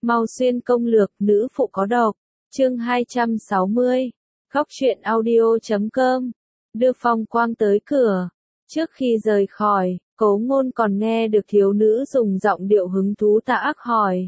Mau xuyên công lược, nữ phụ có độc. Chương 260. Góc truyện audio.com. Đưa Phong Quang tới cửa. Trước khi rời khỏi, Cố Ngôn còn nghe được thiếu nữ dùng giọng điệu hứng thú tà ác hỏi.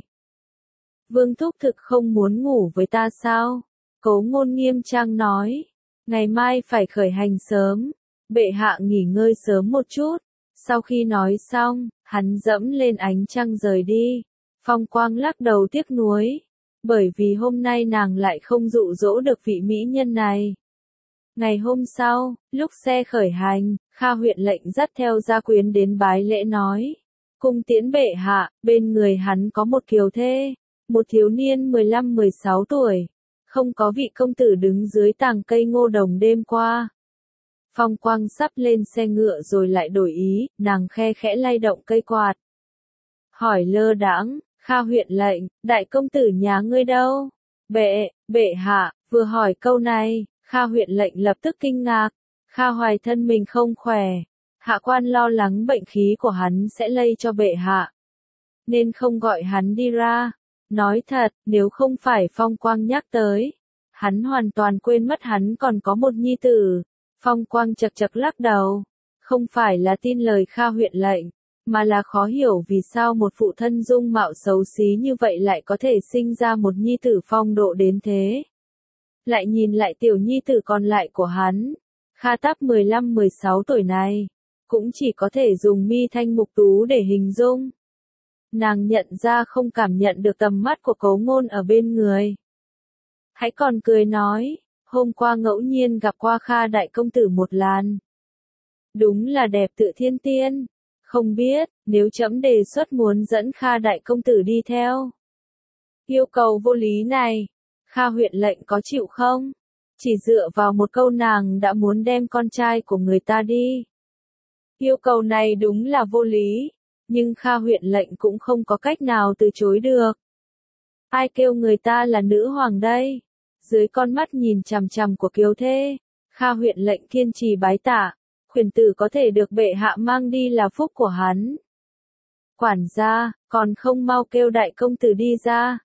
Vương thúc thực không muốn ngủ với ta sao? Cố Ngôn nghiêm trang nói. Ngày mai phải khởi hành sớm. Bệ hạ nghỉ ngơi sớm một chút. Sau khi nói xong, hắn dẫm lên ánh trăng rời đi. Phong Quang lắc đầu tiếc nuối. Bởi vì hôm nay nàng lại không dụ dỗ được vị mỹ nhân này. Ngày hôm sau, lúc xe khởi hành, Kha huyện lệnh dắt theo gia quyến đến bái lễ nói. Cung tiễn bệ hạ, bên người hắn có một kiều thê, một thiếu niên 15-16 tuổi. Không có vị công tử đứng dưới tàng cây ngô đồng đêm qua. Phong Quang sắp lên xe ngựa rồi lại đổi ý, nàng khe khẽ lay động cây quạt. Hỏi lơ đãng, Kha huyện lệnh, đại công tử nhà ngươi đâu? Bệ hạ, vừa hỏi câu này, Kha huyện lệnh lập tức kinh ngạc. Kha Hoài thân mình không khỏe, hạ quan lo lắng bệnh khí của hắn sẽ lây cho bệ hạ, nên không gọi hắn đi ra. Nói thật, nếu không phải Phong Quang nhắc tới, hắn hoàn toàn quên mất hắn còn có một nhi tử. Phong Quang chật chật lắc đầu, không phải là tin lời Kha huyện lệnh, mà là khó hiểu vì sao một phụ thân dung mạo xấu xí như vậy lại có thể sinh ra một nhi tử phong độ đến thế. Lại nhìn lại tiểu nhi tử còn lại của hắn, Kha Táp 15-16 tuổi này, cũng chỉ có thể dùng mi thanh mục tú để hình dung. Nàng nhận ra không cảm nhận được tầm mắt của Cố Ngôn ở bên người. Hãy còn cười nói, hôm qua ngẫu nhiên gặp qua Kha đại công tử một lần. Đúng là đẹp tự thiên tiên. Không biết, nếu trẫm đề xuất muốn dẫn Kha đại công tử đi theo. Yêu cầu vô lý này, Kha huyện lệnh có chịu không? Chỉ dựa vào một câu nàng đã muốn đem con trai của người ta đi. Yêu cầu này đúng là vô lý, nhưng Kha huyện lệnh cũng không có cách nào từ chối được. Ai kêu người ta là nữ hoàng đây? Dưới con mắt nhìn chằm chằm của kiều thê, Kha huyện lệnh kiên trì bái tạ. Khuyển tử có thể được bệ hạ mang đi là phúc của hắn. Quản gia, còn không mau kêu đại công tử đi ra.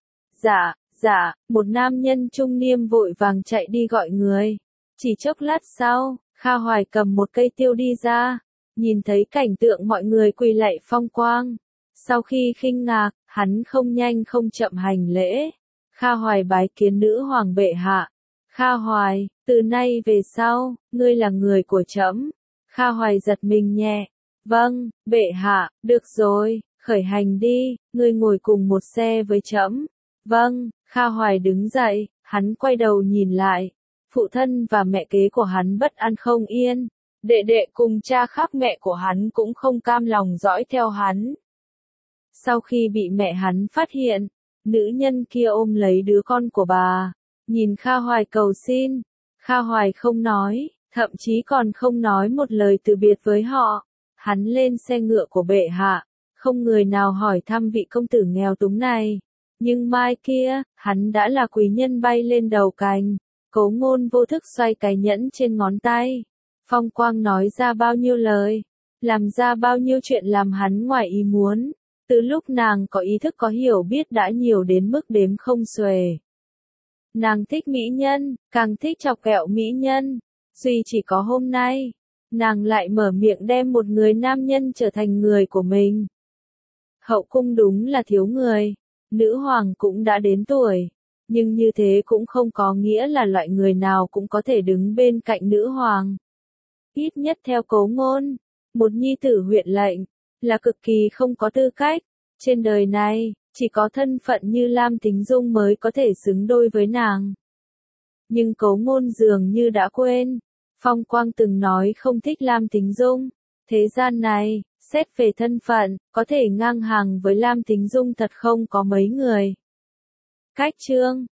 Dạ, một nam nhân trung niên vội vàng chạy đi gọi người. Chỉ chốc lát sau, Kha Hoài cầm một cây tiêu đi ra, nhìn thấy cảnh tượng mọi người quỳ lạy Phong Quang. Sau khi khinh ngạc, hắn không nhanh không chậm hành lễ. Kha Hoài bái kiến nữ hoàng bệ hạ. Kha Hoài, từ nay về sau, ngươi là người của trẫm. Kha Hoài giật mình nhẹ. Vâng, bệ hạ, được rồi, khởi hành đi, ngươi ngồi cùng một xe với trẫm. Vâng, Kha Hoài đứng dậy, hắn quay đầu nhìn lại. Phụ thân và mẹ kế của hắn bất an không yên. Đệ đệ cùng cha khác mẹ của hắn cũng không cam lòng dõi theo hắn. Sau khi bị mẹ hắn phát hiện, nữ nhân kia ôm lấy đứa con của bà, nhìn Kha Hoài cầu xin. Kha Hoài không nói, thậm chí còn không nói một lời từ biệt với họ. Hắn lên xe ngựa của bệ hạ, không người nào hỏi thăm vị công tử nghèo túng này. Nhưng mai kia, hắn đã là quý nhân bay lên đầu cành. Cố Ngôn vô thức xoay cái nhẫn trên ngón tay. Phong Quang nói ra bao nhiêu lời, làm ra bao nhiêu chuyện làm hắn ngoài ý muốn. Từ lúc nàng có ý thức có hiểu biết đã nhiều đến mức đếm không xuể. Nàng thích mỹ nhân, càng thích chọc ghẹo mỹ nhân. Duy chỉ có hôm nay, nàng lại mở miệng đem một người nam nhân trở thành người của mình. Hậu cung đúng là thiếu người, nữ hoàng cũng đã đến tuổi, nhưng như thế cũng không có nghĩa là loại người nào cũng có thể đứng bên cạnh nữ hoàng. Ít nhất theo Cố Ngôn, một nhi tử huyện lệnh, là cực kỳ không có tư cách. Trên đời này, chỉ có thân phận như Lam Tính Dung mới có thể xứng đôi với nàng. Nhưng Cố Ngôn dường như đã quên. Phong Quang từng nói không thích Lam Tính Dung. Thế gian này, xét về thân phận, có thể ngang hàng với Lam Tính Dung thật không có mấy người. Cách chương